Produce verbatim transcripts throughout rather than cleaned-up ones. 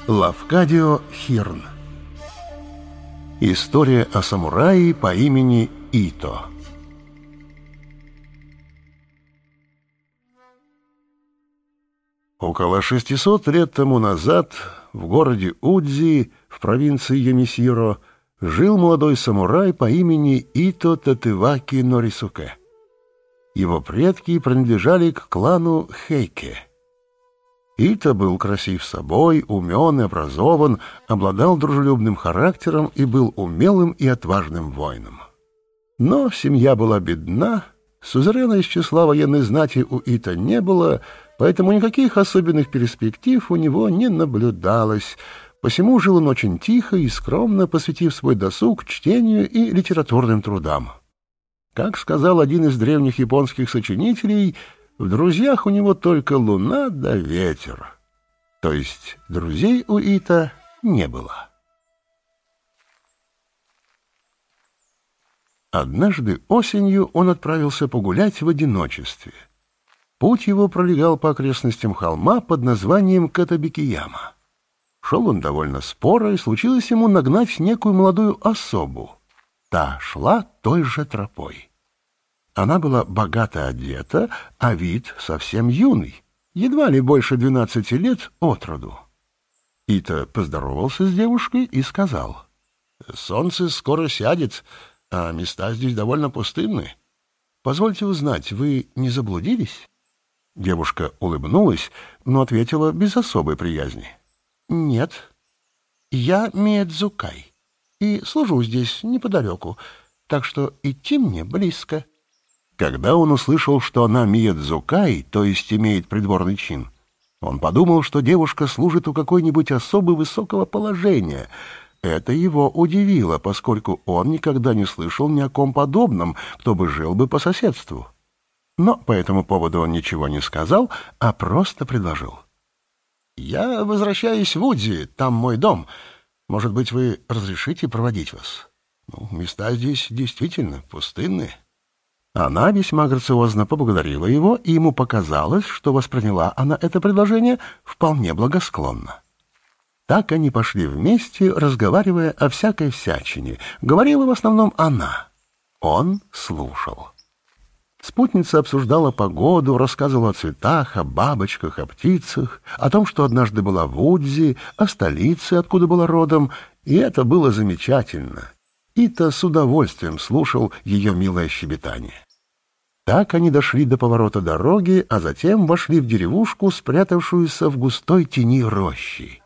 Лавкадио Хирн. История о самурае по имени Ито. Около шестисот лет тому назад в городе Удзи в провинции Ямисиро жил молодой самурай по имени Ито Татеваки Норисуке. Его предки принадлежали к клану Хейке. Ито был красив собой, умен и образован, обладал дружелюбным характером и был умелым и отважным воином. Но семья была бедна, сюзерена из числа военной знати у Ито не было, поэтому никаких особенных перспектив у него не наблюдалось, посему жил он очень тихо и скромно, посвятив свой досуг чтению и литературным трудам. Как сказал один из древних японских сочинителей, в друзьях у него только луна да ветер. То есть друзей у Ито не было. Однажды осенью он отправился погулять в одиночестве. Путь его пролегал по окрестностям холма под названием Катабикияма. Шел он довольно споро, и случилось ему нагнать некую молодую особу. Та шла той же тропой. Она была богато одета, а вид совсем юный, едва ли больше двенадцати лет от роду. Ито поздоровался с девушкой и сказал: «Солнце скоро сядет, а места здесь довольно пустынны. Позвольте узнать, вы не заблудились?» Девушка улыбнулась, но ответила без особой приязни: «Нет, я Миэдзукай и служу здесь неподалеку, так что идти мне близко». Когда он услышал, что она Миэдзукай, то есть имеет придворный чин, он подумал, что девушка служит у какой-нибудь особы высокого положения. Это его удивило, поскольку он никогда не слышал ни о ком подобном, кто бы жил бы по соседству. Но по этому поводу он ничего не сказал, а просто предложил: «Я возвращаюсь в Удзи, там мой дом. Может быть, вы разрешите проводить вас? Ну, места здесь действительно пустынные». Она весьма грациозно поблагодарила его, и ему показалось, что восприняла она это предложение вполне благосклонно. Так они пошли вместе, разговаривая о всякой всячине. Говорила в основном она. Он слушал. Спутница обсуждала погоду, рассказывала о цветах, о бабочках, о птицах, о том, что однажды была в Удзи, о столице, откуда была родом, и это было замечательно. Ито с удовольствием слушал ее милое щебетание. Так они дошли до поворота дороги, а затем вошли в деревушку, спрятавшуюся в густой тени рощи.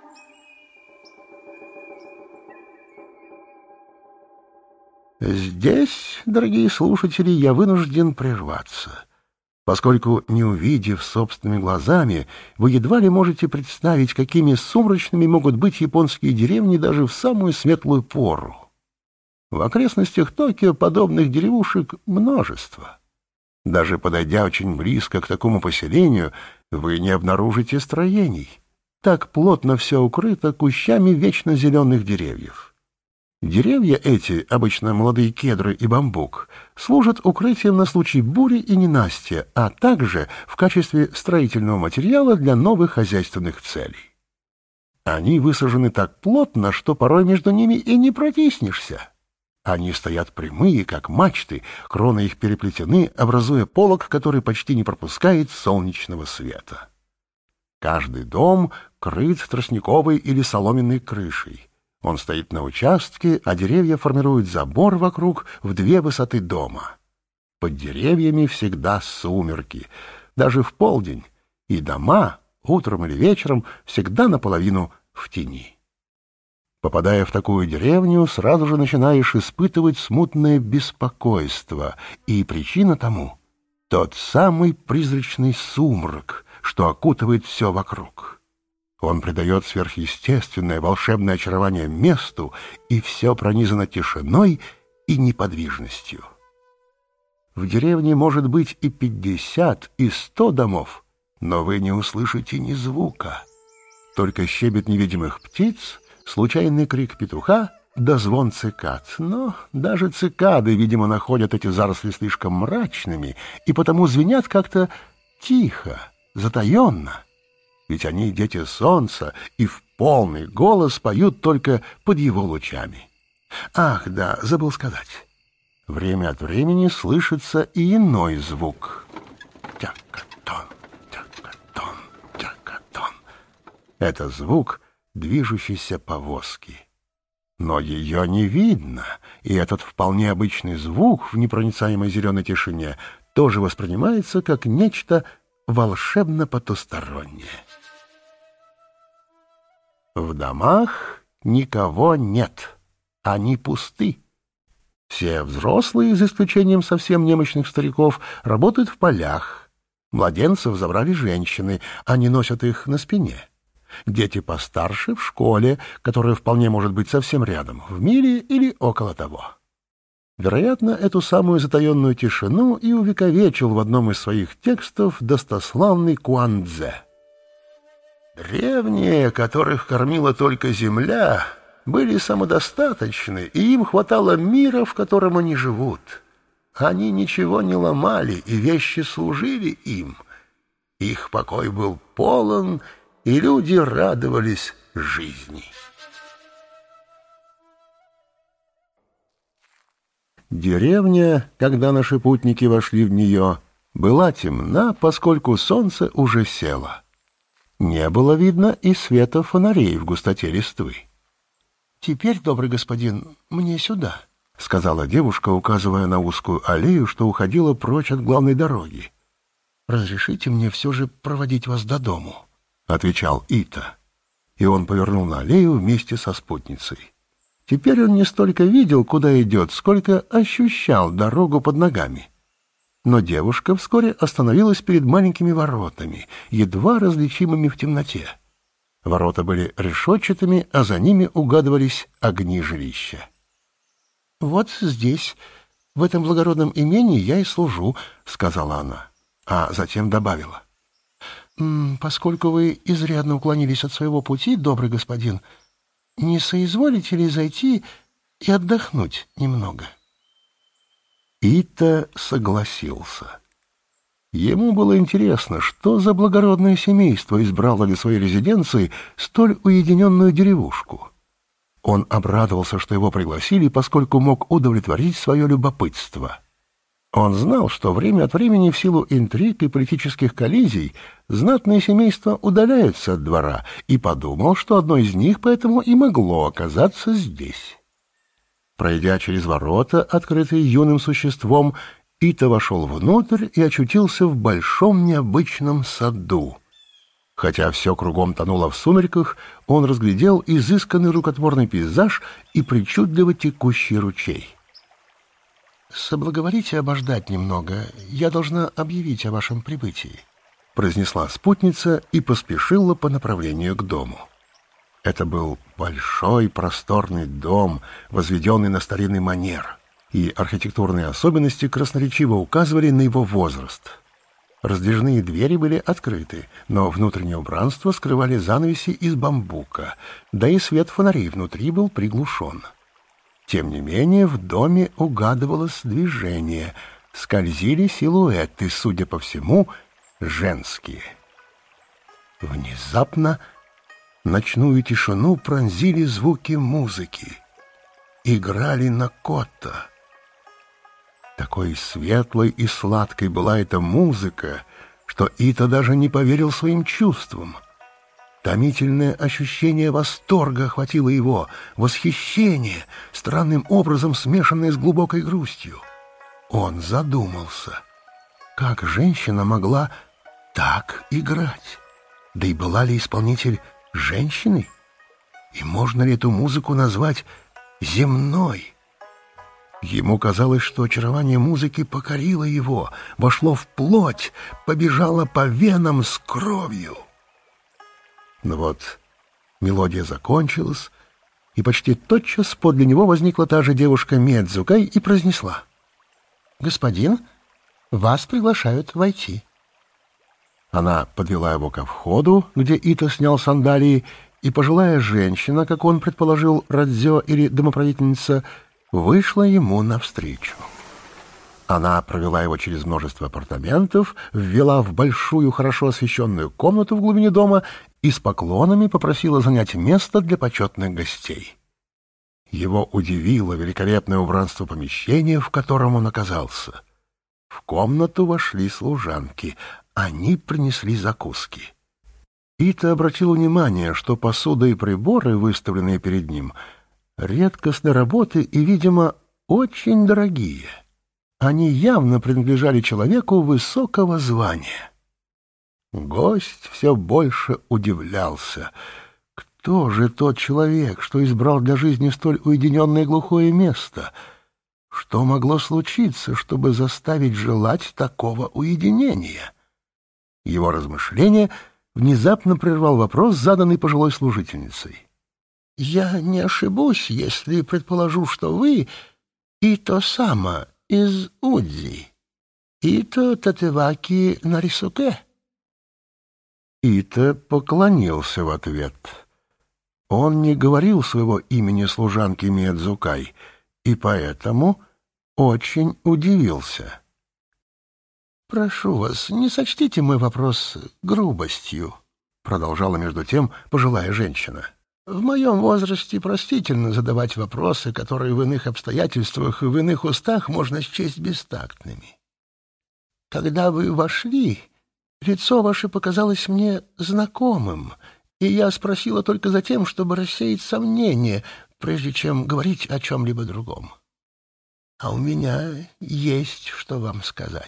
Здесь, дорогие слушатели, я вынужден прерваться, поскольку, не увидев собственными глазами, вы едва ли можете представить, какими сумрачными могут быть японские деревни даже в самую светлую пору. В окрестностях Токио подобных деревушек множество. Даже подойдя очень близко к такому поселению, вы не обнаружите строений. Так плотно все укрыто кущами вечно зеленых деревьев. Деревья эти, обычно молодые кедры и бамбук, служат укрытием на случай бури и ненастья, а также в качестве строительного материала для новых хозяйственных целей. Они высажены так плотно, что порой между ними и не протиснешься. Они стоят прямые, как мачты, кроны их переплетены, образуя полог, который почти не пропускает солнечного света. Каждый дом крыт тростниковой или соломенной крышей. Он стоит на участке, а деревья формируют забор вокруг в две высоты дома. Под деревьями всегда сумерки, даже в полдень, и дома утром или вечером всегда наполовину в тени. Попадая в такую деревню, сразу же начинаешь испытывать смутное беспокойство, и причина тому — тот самый призрачный сумрак, что окутывает все вокруг. Он придает сверхъестественное волшебное очарование месту, и все пронизано тишиной и неподвижностью. В деревне может быть и пятьдесят, и сто домов, но вы не услышите ни звука. Только щебет невидимых птиц, случайный крик петуха да звон цикад. Но даже цикады, видимо, находят эти заросли слишком мрачными и потому звенят как-то тихо, затаенно. Ведь они дети солнца и в полный голос поют только под его лучами. Ах, да, забыл сказать. Время от времени слышится и иной звук. Тяка-тон, тяка-тон, тяка-тон. Это звук движущейся повозки. Но ее не видно, и этот вполне обычный звук в непроницаемой зеленой тишине тоже воспринимается как нечто волшебно-потустороннее. В домах никого нет, они пусты. Все взрослые, за исключением совсем немощных стариков, работают в полях. Младенцев забрали женщины, они носят их на спине. Дети постарше в школе, которая вполне может быть совсем рядом, в миле или около того. Вероятно, эту самую затаенную тишину и увековечил в одном из своих текстов достославный Куанцзе. Древние, которых кормила только земля, были самодостаточны, и им хватало мира, в котором они живут. Они ничего не ломали, и вещи служили им. Их покой был полон, и люди радовались жизни. Деревня, когда наши путники вошли в нее, была темна, поскольку солнце уже село. Не было видно и света фонарей в густоте листвы. «Теперь, добрый господин, мне сюда», — сказала девушка, указывая на узкую аллею, что уходила прочь от главной дороги. «Разрешите мне все же проводить вас до дому», — отвечал Ита. И он повернул на аллею вместе со спутницей. Теперь он не столько видел, куда идет, сколько ощущал дорогу под ногами. Но девушка вскоре остановилась перед маленькими воротами, едва различимыми в темноте. Ворота были решетчатыми, а за ними угадывались огни жилища. «Вот здесь, в этом благородном имении, я и служу», — сказала она, а затем добавила. «Поскольку вы изрядно уклонились от своего пути, добрый господин, не соизволите ли зайти и отдохнуть немного?» Ита согласился. Ему было интересно, что за благородное семейство избрало для своей резиденции столь уединенную деревушку. Он обрадовался, что его пригласили, поскольку мог удовлетворить свое любопытство. Он знал, что время от времени в силу интриг и политических коллизий знатные семейства удаляются от двора, и подумал, что одно из них поэтому и могло оказаться здесь. Пройдя через ворота, открытые юным существом, Ита вошел внутрь и очутился в большом необычном саду. Хотя все кругом тонуло в сумерках, он разглядел изысканный рукотворный пейзаж и причудливо текущий ручей. «Соблаговолите обождать немного, я должна объявить о вашем прибытии», — произнесла спутница и поспешила по направлению к дому. Это был большой просторный дом, возведенный на старинный манер, и архитектурные особенности красноречиво указывали на его возраст. Раздвижные двери были открыты, но внутреннее убранство скрывали занавеси из бамбука, да и свет фонарей внутри был приглушен. Тем не менее, в доме угадывалось движение, скользили силуэты, судя по всему, женские. Внезапно ночную тишину пронзили звуки музыки. Играли на котта. Такой светлой и сладкой была эта музыка, что Ита даже не поверил своим чувствам. Томительное ощущение восторга охватило его, восхищение, странным образом смешанное с глубокой грустью. Он задумался, как женщина могла так играть? Да и была ли исполнитель женщиной? И можно ли эту музыку назвать земной? Ему казалось, что очарование музыки покорило его, вошло в плоть, побежало по венам с кровью. Но вот мелодия закончилась, и почти тотчас подле него возникла та же девушка Медзукай и произнесла: «Господин, вас приглашают войти». Она подвела его ко входу, где Ита снял сандалии, и пожилая женщина, как он предположил, радзё или домоправительница, вышла ему навстречу. Она провела его через множество апартаментов, ввела в большую, хорошо освещенную комнату в глубине дома и с поклонами попросила занять место для почетных гостей. Его удивило великолепное убранство помещения, в котором он оказался. В комнату вошли служанки, они принесли закуски. Ита обратил внимание, что посуда и приборы, выставленные перед ним, редкостной работы и, видимо, очень дорогие. Они явно принадлежали человеку высокого звания. Гость все больше удивлялся. Кто же тот человек, что избрал для жизни столь уединенное и глухое место? Что могло случиться, чтобы заставить желать такого уединения? Его размышления внезапно прервал вопрос, заданный пожилой служительницей. «Я не ошибусь, если предположу, что вы Ито Сама из Удзи, Ито Татеваки Нарисуке?» Ито поклонился в ответ. Он не говорил своего имени служанке Миядзукай, и поэтому очень удивился. «Прошу вас, не сочтите мой вопрос грубостью», — продолжала между тем пожилая женщина. «В моем возрасте простительно задавать вопросы, которые в иных обстоятельствах и в иных устах можно счесть бестактными. Когда вы вошли, лицо ваше показалось мне знакомым, и я спросила только за тем, чтобы рассеять сомнения, прежде чем говорить о чем-либо другом. А у меня есть что вам сказать.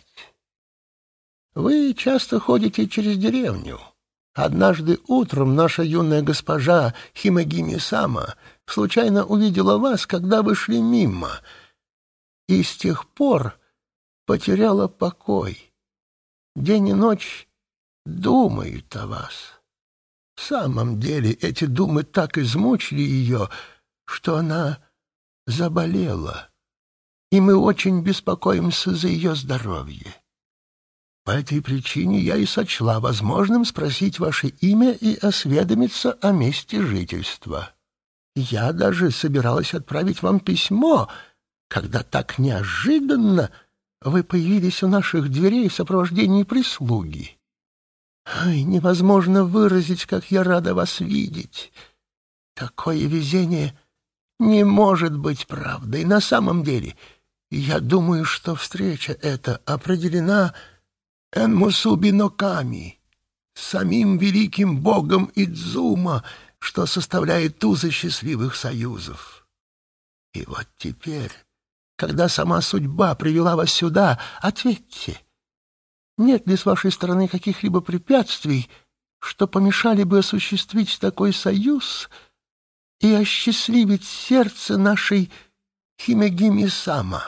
Вы часто ходите через деревню. Однажды утром наша юная госпожа Химагими-сама случайно увидела вас, когда вы шли мимо, и с тех пор потеряла покой. День и ночь думает о вас. В самом деле эти думы так измучили ее, что она заболела, и мы очень беспокоимся за ее здоровье. По этой причине я и сочла возможным спросить ваше имя и осведомиться о месте жительства. Я даже собиралась отправить вам письмо, когда так неожиданно вы появились у наших дверей в сопровождении прислуги. Ай, невозможно выразить, как я рада вас видеть. Такое везение не может быть правдой. На самом деле, я думаю, что встреча эта определена Энмусуби но Ками, самим великим богом Идзума, что составляет тузы счастливых союзов. И вот теперь, когда сама судьба привела вас сюда, ответьте, нет ли с вашей стороны каких-либо препятствий, что помешали бы осуществить такой союз и осчастливить сердце нашей Химагими-сама?»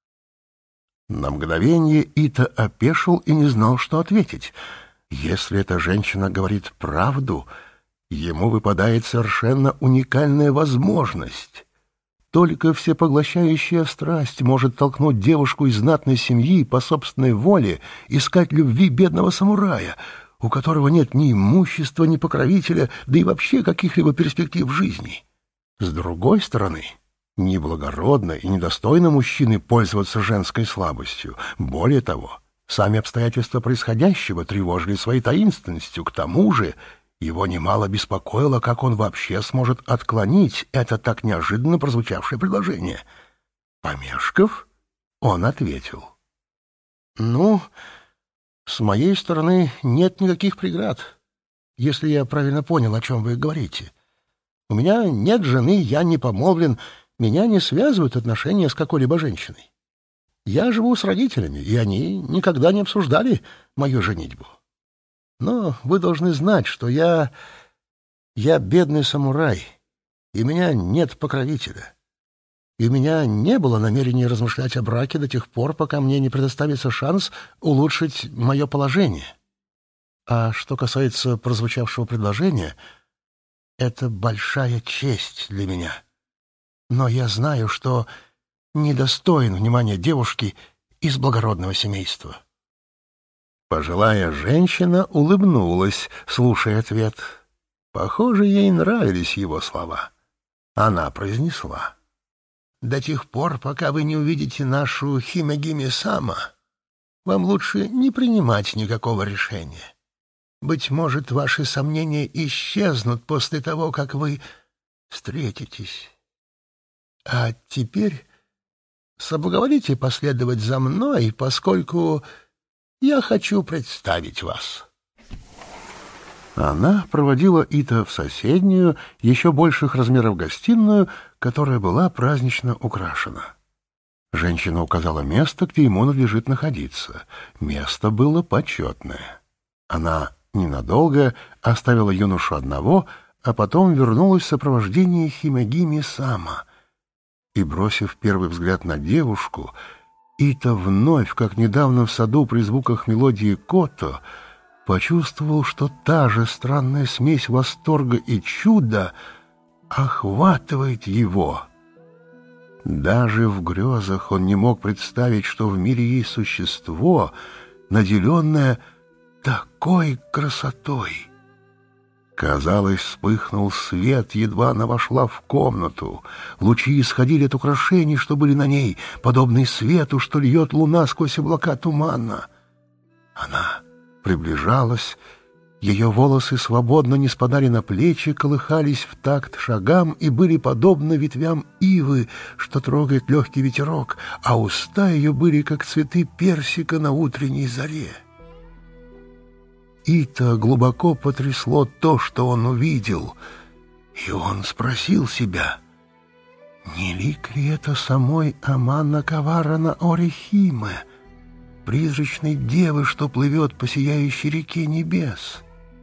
На мгновение Ито опешил и не знал, что ответить. Если эта женщина говорит правду, ему выпадает совершенно уникальная возможность. Только всепоглощающая страсть может толкнуть девушку из знатной семьи по собственной воле искать любви бедного самурая, у которого нет ни имущества, ни покровителя, да и вообще каких-либо перспектив в жизни. С другой стороны, неблагородно и недостойно мужчины пользоваться женской слабостью. Более того, сами обстоятельства происходящего тревожили своей таинственностью. К тому же его немало беспокоило, как он вообще сможет отклонить это так неожиданно прозвучавшее предложение. Помешков, он ответил: «Ну, с моей стороны нет никаких преград, если я правильно понял, о чем вы говорите. У меня нет жены, я не помолвлен, меня не связывают отношения с какой-либо женщиной. Я живу с родителями, и они никогда не обсуждали мою женитьбу. Но вы должны знать, что я... я бедный самурай, и у меня нет покровителя. И у меня не было намерения размышлять о браке до тех пор, пока мне не предоставится шанс улучшить мое положение. А что касается прозвучавшего предложения, это большая честь для меня. Но я знаю, что недостоин внимания девушки из благородного семейства». Пожилая женщина улыбнулась, слушая ответ. Похоже, ей нравились его слова. Она произнесла: «До тех пор, пока вы не увидите нашу Химагими-сама, вам лучше не принимать никакого решения. быть может, ваши сомнения исчезнут после того, как вы встретитесь. А теперь соблаговолите последовать за мной, поскольку я хочу представить вас». Она проводила Ита в соседнюю, еще больших размеров гостиную, которая была празднично украшена. Женщина указала место, где ему надлежит находиться. Место было почетное. Она ненадолго оставила юношу одного, а потом вернулась в сопровождении Химегими Сама. И, бросив первый взгляд на девушку, Ита вновь, как недавно в саду при звуках мелодии кото, почувствовал, что та же странная смесь восторга и чуда охватывает его. Даже в грезах он не мог представить, что в мире есть существо, наделенное такой красотой. Казалось, вспыхнул свет, едва она вошла в комнату. Лучи исходили от украшений, что были на ней, подобные свету, что льет луна сквозь облака тумана. Она приближалась, ее волосы свободно не спадали на плечи, колыхались в такт шагам и были подобны ветвям ивы, что трогает легкий ветерок, а уста ее были, как цветы персика на утренней заре. Ита глубоко потрясло то, что он увидел, и он спросил себя, не лик ли это самой Амана Каварана Орихиме, призрачной девы, что плывет по сияющей реке небес?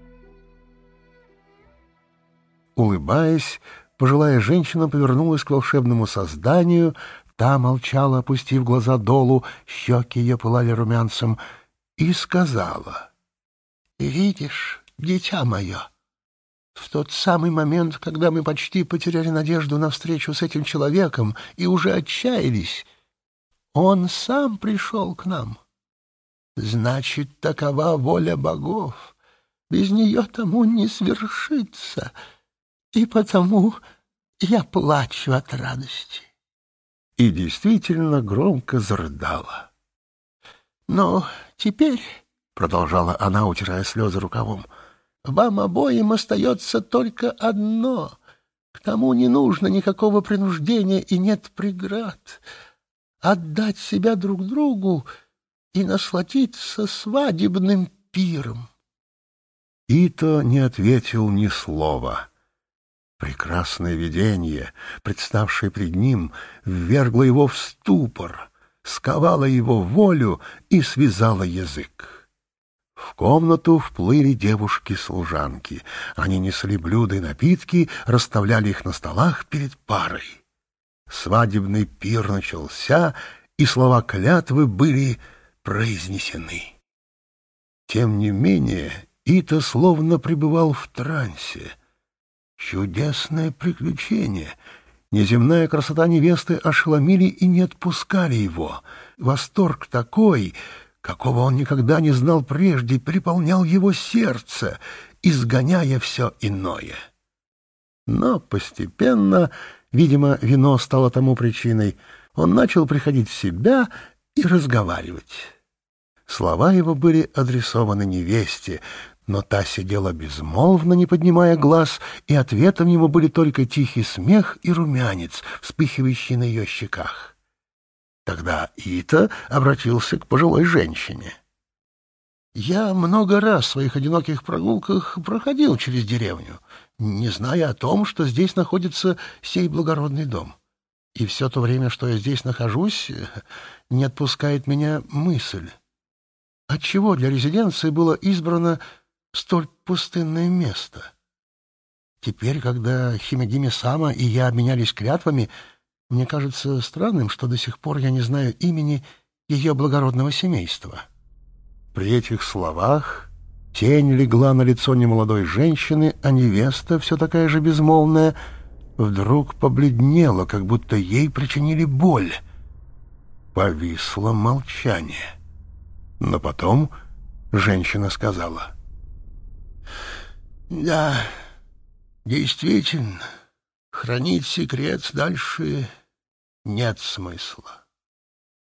Улыбаясь, пожилая женщина повернулась к волшебному созданию, та молчала, опустив глаза долу, щеки ее пылали румянцем, и сказала: «Видишь, дитя мое, в тот самый момент, когда мы почти потеряли надежду на встречу с этим человеком и уже отчаялись, он сам пришел к нам. Значит, такова воля богов. Без нее тому не свершится, и потому я плачу от радости». И действительно громко зарыдала. «Но теперь, — продолжала она, утирая слезы рукавом, — вам обоим остается только одно. К тому не нужно никакого принуждения и нет преград. Отдать себя друг другу и насладиться свадебным пиром». Ито не ответил ни слова. Прекрасное видение, представшее пред ним, ввергло его в ступор, сковало его волю и связало язык. В комнату вплыли девушки-служанки. Они несли блюда и напитки, расставляли их на столах перед парой. Свадебный пир начался, и слова клятвы были произнесены. Тем не менее, Ито словно пребывал в трансе. Чудесное приключение! Неземная красота невесты ошеломили и не отпускали его. Восторг такой, какого он никогда не знал прежде, переполнял его сердце, изгоняя все иное. Но постепенно, видимо, вино стало тому причиной, он начал приходить в себя и разговаривать. Слова его были адресованы невесте, но та сидела безмолвно, не поднимая глаз, и ответом ему были только тихий смех и румянец, вспыхивающий на ее щеках. Тогда Ито обратился к пожилой женщине. «Я много раз в своих одиноких прогулках проходил через деревню, не зная о том, что здесь находится сей благородный дом. И все то время, что я здесь нахожусь, не отпускает меня мысль. Отчего для резиденции было избрано столь пустынное место? Теперь, когда Химегими-сама и я обменялись клятвами, мне кажется странным, что до сих пор я не знаю имени ее благородного семейства». При этих словах тень легла на лицо немолодой женщины, а невеста, все такая же безмолвная, вдруг побледнела, как будто ей причинили боль. Повисло молчание. Но потом женщина сказала: «Да, действительно, хранить секрет дальше нет смысла.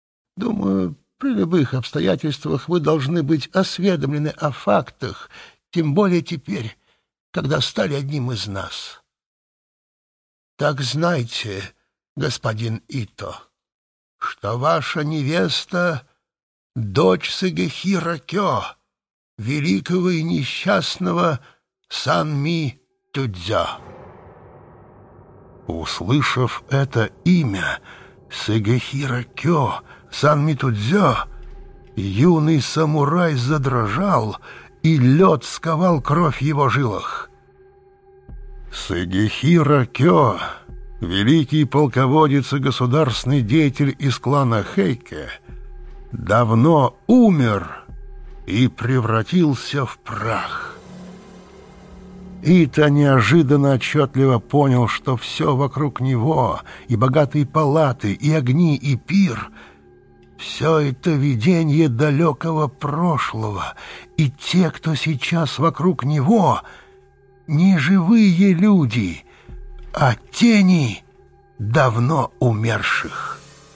Думаю, при любых обстоятельствах вы должны быть осведомлены о фактах, тем более теперь, когда стали одним из нас. Так знайте, господин Ито, что ваша невеста — дочь Сигехира Кё, великого и несчастного Санми Тюдзё». Услышав это имя, Сигехира Кё, Санми Тюдзё, юный самурай задрожал, и лед сковал кровь в его жилах. Сигехира Кё, великий полководец и государственный деятель из клана Хэйке, давно умер и превратился в прах. Ито неожиданно отчетливо понял, что все вокруг него, и богатые палаты, и огни, и пир — все это видение далекого прошлого, и те, кто сейчас вокруг него, не живые люди, а тени давно умерших.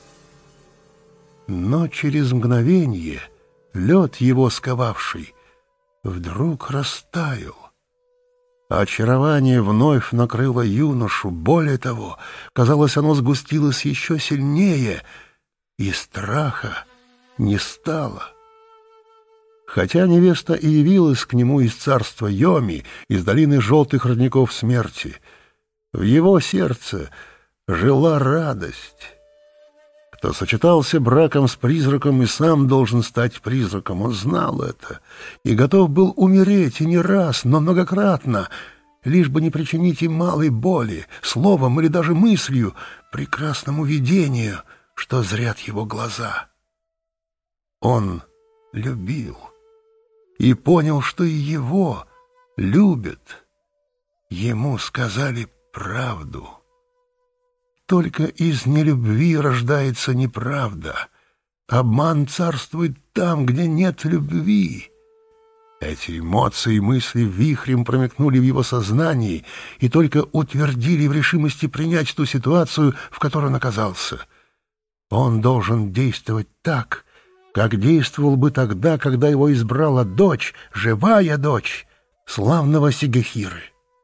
Но через мгновение лед, его сковавший, вдруг растаял. Очарование вновь накрыло юношу, более того, казалось, оно сгустилось еще сильнее, и страха не стало. Хотя невеста и явилась к нему из царства Йоми, из долины желтых родников смерти, в его сердце жила радость. Кто сочетался браком с призраком и сам должен стать призраком, он знал это и готов был умереть, и не раз, но многократно, лишь бы не причинить им малой боли, словом или даже мыслью, прекрасному видению, что зрят его глаза. Он любил и понял, что и его любят. Ему сказали правду. Только из нелюбви рождается неправда. Обман царствует там, где нет любви. Эти эмоции и мысли вихрем промелькнули в его сознании и только утвердили в решимости принять ту ситуацию, в которой он оказался. Он должен действовать так, как действовал бы тогда, когда его избрала дочь, живая дочь славного Сигехиры.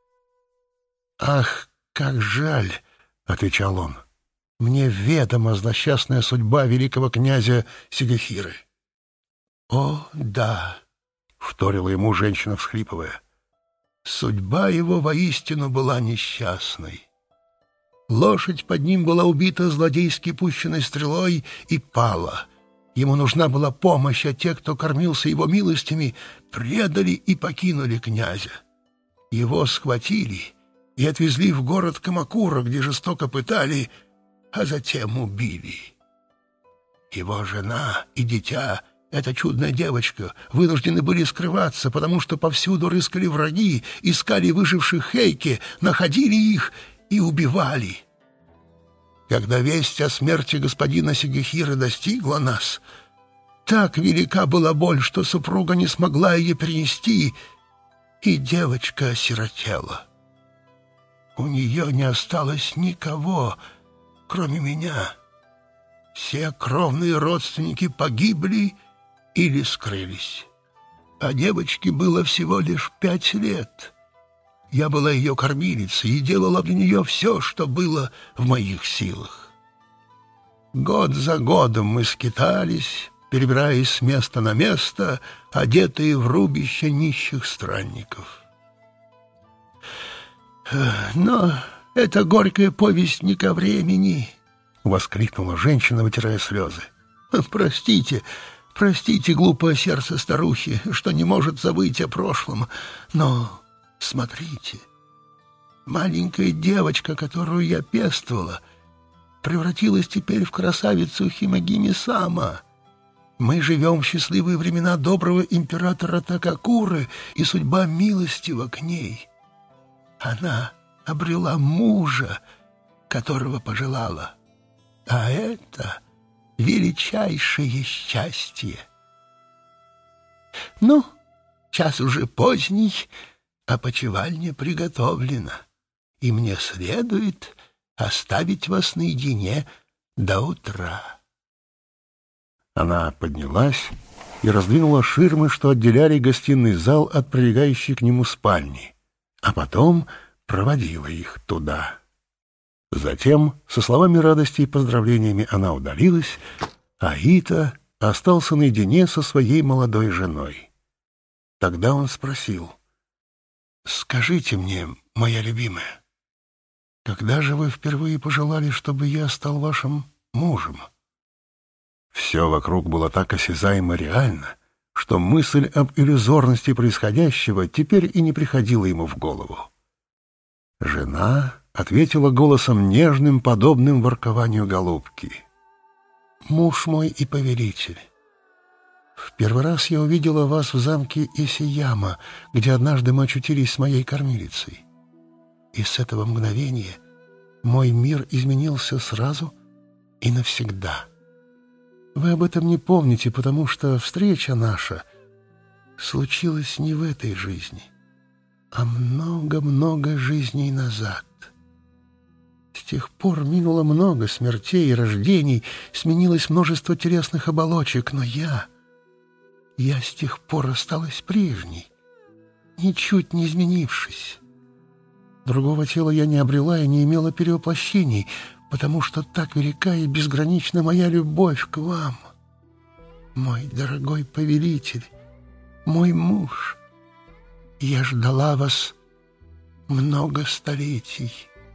«Ах, как жаль!» — отвечал он. «Мне ведома злосчастная судьба великого князя Сигехиры». «О, да!» — вторила ему женщина, всхлипывая. «Судьба его воистину была несчастной. Лошадь под ним была убита злодейски пущенной стрелой и пала. Ему нужна была помощь, а те, кто кормился его милостями, предали и покинули князя. Его схватили и отвезли в город Камакура, где жестоко пытали, а затем убили. Его жена и дитя, эта чудная девочка, вынуждены были скрываться, потому что повсюду рыскали враги, искали выживших Хэйке, находили их и убивали. Когда весть о смерти господина Сигехиры достигла нас, так велика была боль, что супруга не смогла ее перенести, и девочка осиротела. У нее не осталось никого, кроме меня. Все кровные родственники погибли или скрылись. А девочке было всего лишь пять лет. Я была ее кормилицей и делала для нее все, что было в моих силах. Год за годом мы скитались, перебираясь с места на место, одетые в рубище нищих странников. «Но это горькая повесть не ко времени», — воскликнула женщина, вытирая слезы. «Простите, простите, глупое сердце старухи, что не может забыть о прошлом, но смотрите, маленькая девочка, которую я пестовала, превратилась теперь в красавицу Химагими-сама. Мы живем в счастливые времена доброго императора Такакуры, и судьба милостива к ней. Она обрела мужа, которого пожелала. А это величайшее счастье. Ну, час уже поздний, опочивальня приготовлена, и мне следует оставить вас наедине до утра». Она поднялась и раздвинула ширмы, что отделяли гостиный зал от прилегающей к нему спальни, а потом проводила их туда. Затем, со словами радости и поздравлениями, она удалилась, а Ита остался наедине со своей молодой женой. Тогда он спросил: «Скажите мне, моя любимая, когда же вы впервые пожелали, чтобы я стал вашим мужем?» Все вокруг было так осязаемо реально, что мысль об иллюзорности происходящего теперь и не приходила ему в голову. Жена ответила голосом нежным, подобным воркованию голубки: «Муж мой и повелитель, в первый раз я увидела вас в замке Исияма, где однажды мы очутились с моей кормилицей. И с этого мгновения мой мир изменился сразу и навсегда. Вы об этом не помните, потому что встреча наша случилась не в этой жизни, а много-много жизней назад. С тех пор минуло много смертей и рождений, сменилось множество телесных оболочек, но я, я с тех пор осталась прежней, ничуть не изменившись. Другого тела я не обрела и не имела перевоплощений, потому что так велика и безгранична моя любовь к вам, мой дорогой повелитель, мой муж. Я ждала вас много столетий».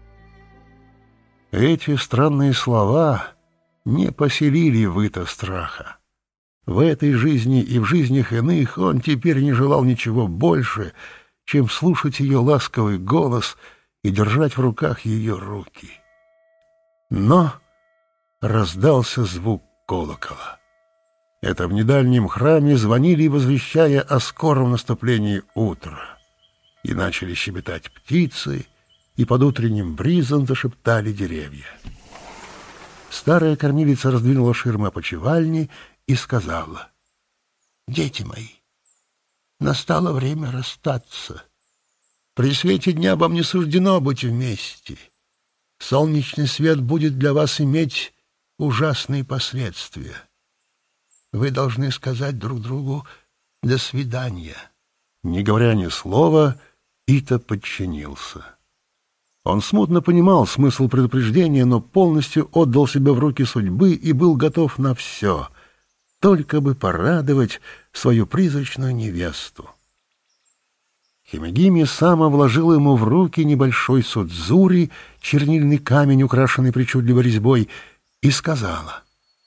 Эти странные слова не поселили в Ито страха. В этой жизни и в жизнях иных он теперь не желал ничего больше, чем слушать ее ласковый голос и держать в руках ее руки. Но раздался звук колокола. Это в недальнем храме звонили, возвещая о скором наступлении утра. И начали щебетать птицы, и под утренним бризом зашептали деревья. Старая кормилица раздвинула ширмы опочивальни и сказала: «Дети мои, настало время расстаться. При свете дня вам не суждено быть вместе. Солнечный свет будет для вас иметь ужасные последствия. Вы должны сказать друг другу «до свидания». Не говоря ни слова, Ито подчинился. Он смутно понимал смысл предупреждения, но полностью отдал себя в руки судьбы и был готов на все, только бы порадовать свою призрачную невесту. Химегими сама вложила ему в руки небольшой судзури, чернильный камень, украшенный причудливой резьбой, и сказала: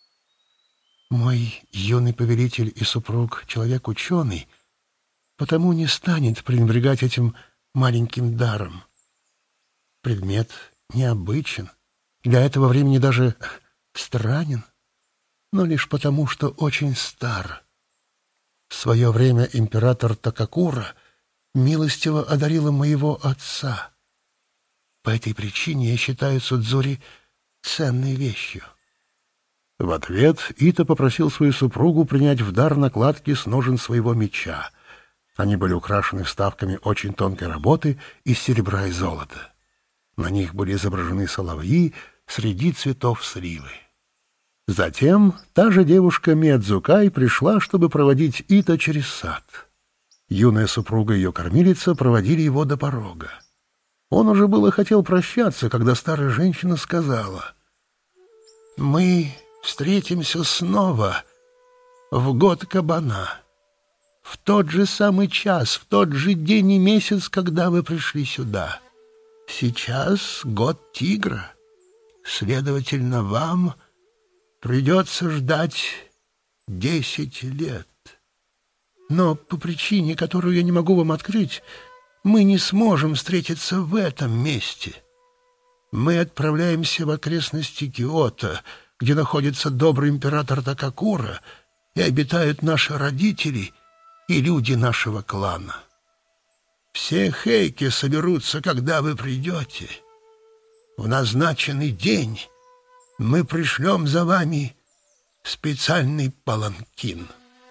«Мой юный повелитель и супруг — человек ученый, потому не станет пренебрегать этим маленьким даром. Предмет необычен, для этого времени даже странен, но лишь потому, что очень стар. В свое время император Такакура милостиво одарила моего отца. По этой причине я считаю судзури ценной вещью». В ответ Ито попросил свою супругу принять в дар накладки с ножен своего меча. Они были украшены вставками очень тонкой работы из серебра и золота. На них были изображены соловьи среди цветов сливы. Затем та же девушка Миядзукай пришла, чтобы проводить Ито через сад. Юная супруга и ее кормилица проводили его до порога. Он уже было хотел прощаться, когда старая женщина сказала: «Мы встретимся снова в год кабана, в тот же самый час, в тот же день и месяц, когда вы пришли сюда. Сейчас год тигра, следовательно, вам придется ждать десять лет. Но по причине, которую я не могу вам открыть, мы не сможем встретиться в этом месте. Мы отправляемся в окрестности Киото, где находится добрый император Такакура, и обитают наши родители и люди нашего клана. Все хейки соберутся, когда вы придете. В назначенный день мы пришлем за вами специальный паланкин».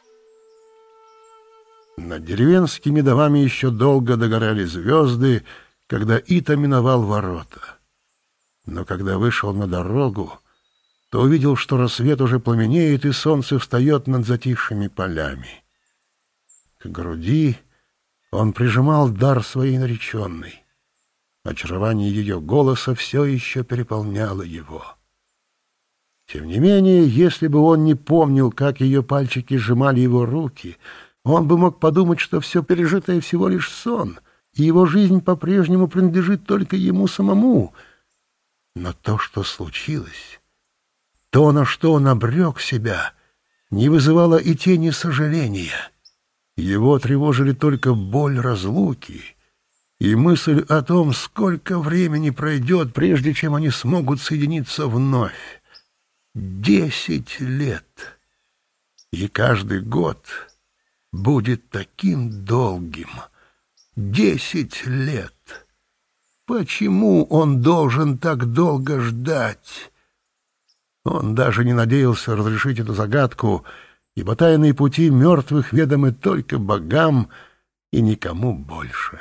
Над деревенскими домами еще долго догорали звезды, когда Ито миновал ворота. Но когда вышел на дорогу, то увидел, что рассвет уже пламенеет, и солнце встает над затихшими полями. К груди он прижимал дар своей нареченной. Очарование ее голоса все еще переполняло его. Тем не менее, если бы он не помнил, как ее пальчики сжимали его руки, он бы мог подумать, что все пережитое всего лишь сон, и его жизнь по-прежнему принадлежит только ему самому. Но то, что случилось, то, на что он обрек себя, не вызывало и тени сожаления. Его тревожили только боль разлуки и мысль о том, сколько времени пройдет, прежде чем они смогут соединиться вновь. Десять лет. И каждый год будет таким долгим. Десять лет. Почему он должен так долго ждать? Он даже не надеялся разрешить эту загадку, ибо тайные пути мертвых ведомы только богам и никому больше.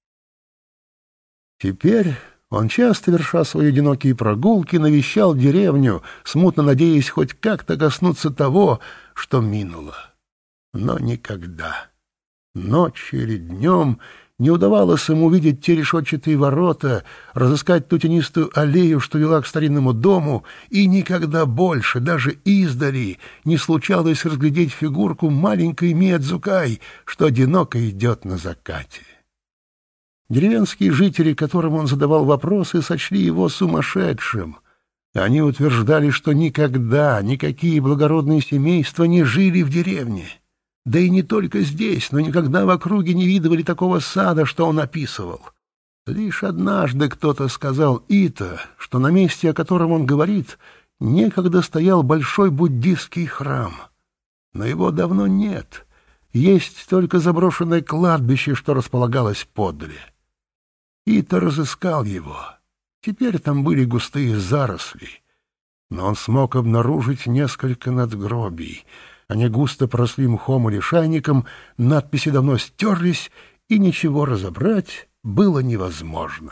Теперь он, часто верша свои одинокие прогулки, навещал деревню, смутно надеясь хоть как-то коснуться того, что минуло. Но никогда, ночью или днем, не удавалось ему увидеть те решетчатые ворота, разыскать ту тенистую аллею, что вела к старинному дому, и никогда больше, даже издали, не случалось разглядеть фигурку маленькой Миядзукай, что одиноко идет на закате. Деревенские жители, которым он задавал вопросы, сочли его сумасшедшим. Они утверждали, что никогда никакие благородные семейства не жили в деревне. Да и не только здесь, но никогда в округе не видывали такого сада, что он описывал. Лишь однажды кто-то сказал Ито, что на месте, о котором он говорит, некогда стоял большой буддистский храм. Но его давно нет. Есть только заброшенное кладбище, что располагалось подле. Ито разыскал его. Теперь там были густые заросли. Но он смог обнаружить несколько надгробий. Они густо поросли мхом и лишайником, надписи давно стерлись, и ничего разобрать было невозможно.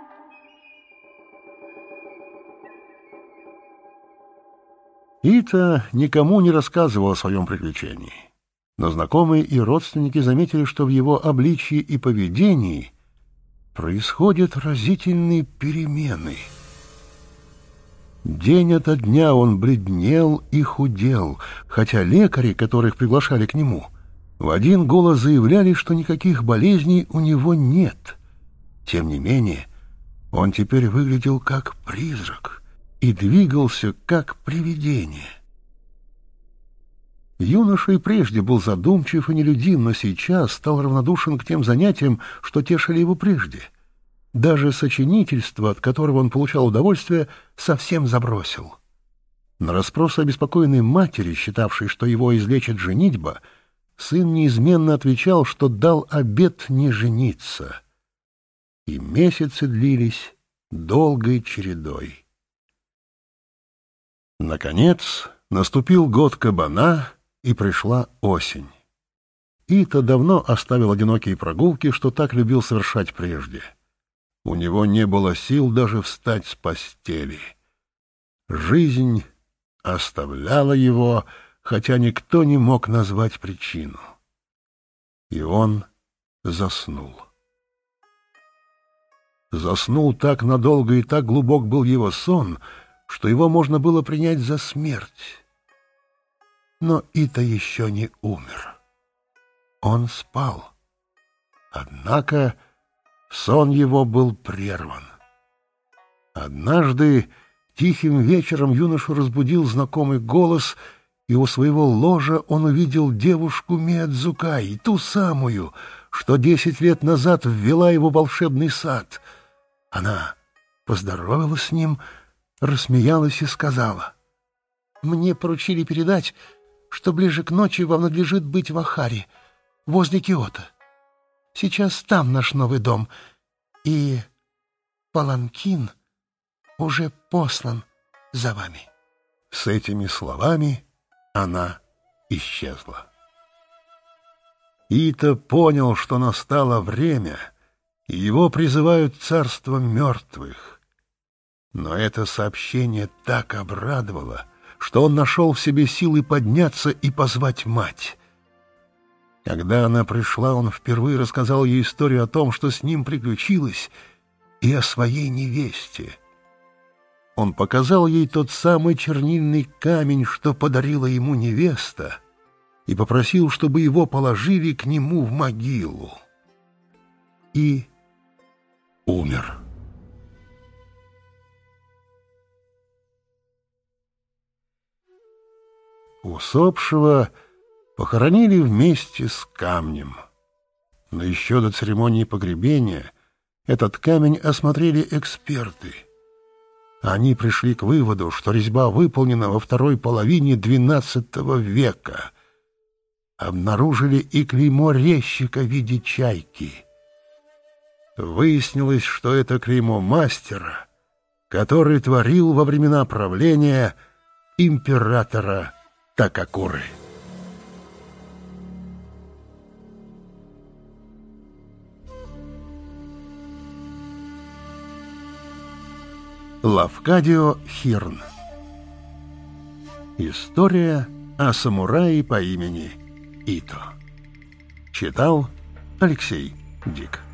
Ито никому не рассказывал о своем приключении. Но знакомые и родственники заметили, что в его обличии и поведении происходят разительные перемены. День ото дня он бледнел и худел, хотя лекари, которых приглашали к нему, в один голос заявляли, что никаких болезней у него нет. Тем не менее, он теперь выглядел как призрак и двигался как привидение. Юноша и прежде был задумчив и нелюдим, но сейчас стал равнодушен к тем занятиям, что тешили его прежде. Даже сочинительство, от которого он получал удовольствие, совсем забросил. На расспросы обеспокоенной матери, считавшей, что его излечит женитьба, сын неизменно отвечал, что дал обет не жениться. И месяцы длились долгой чередой. Наконец наступил год кабана, и пришла осень. Ито давно оставил одинокие прогулки, что так любил совершать прежде. У него не было сил даже встать с постели. Жизнь оставляла его, хотя никто не мог назвать причину. И он заснул. Заснул так надолго и так глубок был его сон, что его можно было принять за смерть. Но Ито еще не умер. Он спал. Однако сон его был прерван. Однажды тихим вечером юношу разбудил знакомый голос, и у своего ложа он увидел девушку Миядзукай, ту самую, что десять лет назад ввела его в волшебный сад. Она поздоровалась с ним, рассмеялась и сказала: «Мне поручили передать, что ближе к ночи вам надлежит быть в Ахаре, возле Киото. Сейчас там наш новый дом, и паланкин уже послан за вами». С этими словами она исчезла. Ито понял, что настало время, и его призывают царство мертвых. Но это сообщение так обрадовало, что он нашел в себе силы подняться и позвать мать. Когда она пришла, он впервые рассказал ей историю о том, что с ним приключилось, и о своей невесте. Он показал ей тот самый чернильный камень, что подарила ему невеста, и попросил, чтобы его положили к нему в могилу. И умер. Усопшего похоронили вместе с камнем. Но еще до церемонии погребения этот камень осмотрели эксперты. Они пришли к выводу, что резьба выполнена во второй половине двенадцатого века. Обнаружили и клеймо резчика в виде чайки. Выяснилось, что это клеймо мастера, который творил во времена правления императора Такакуры. Лавкадио Хирн. История о самурае по имени Ито. Читал Алексей Дик.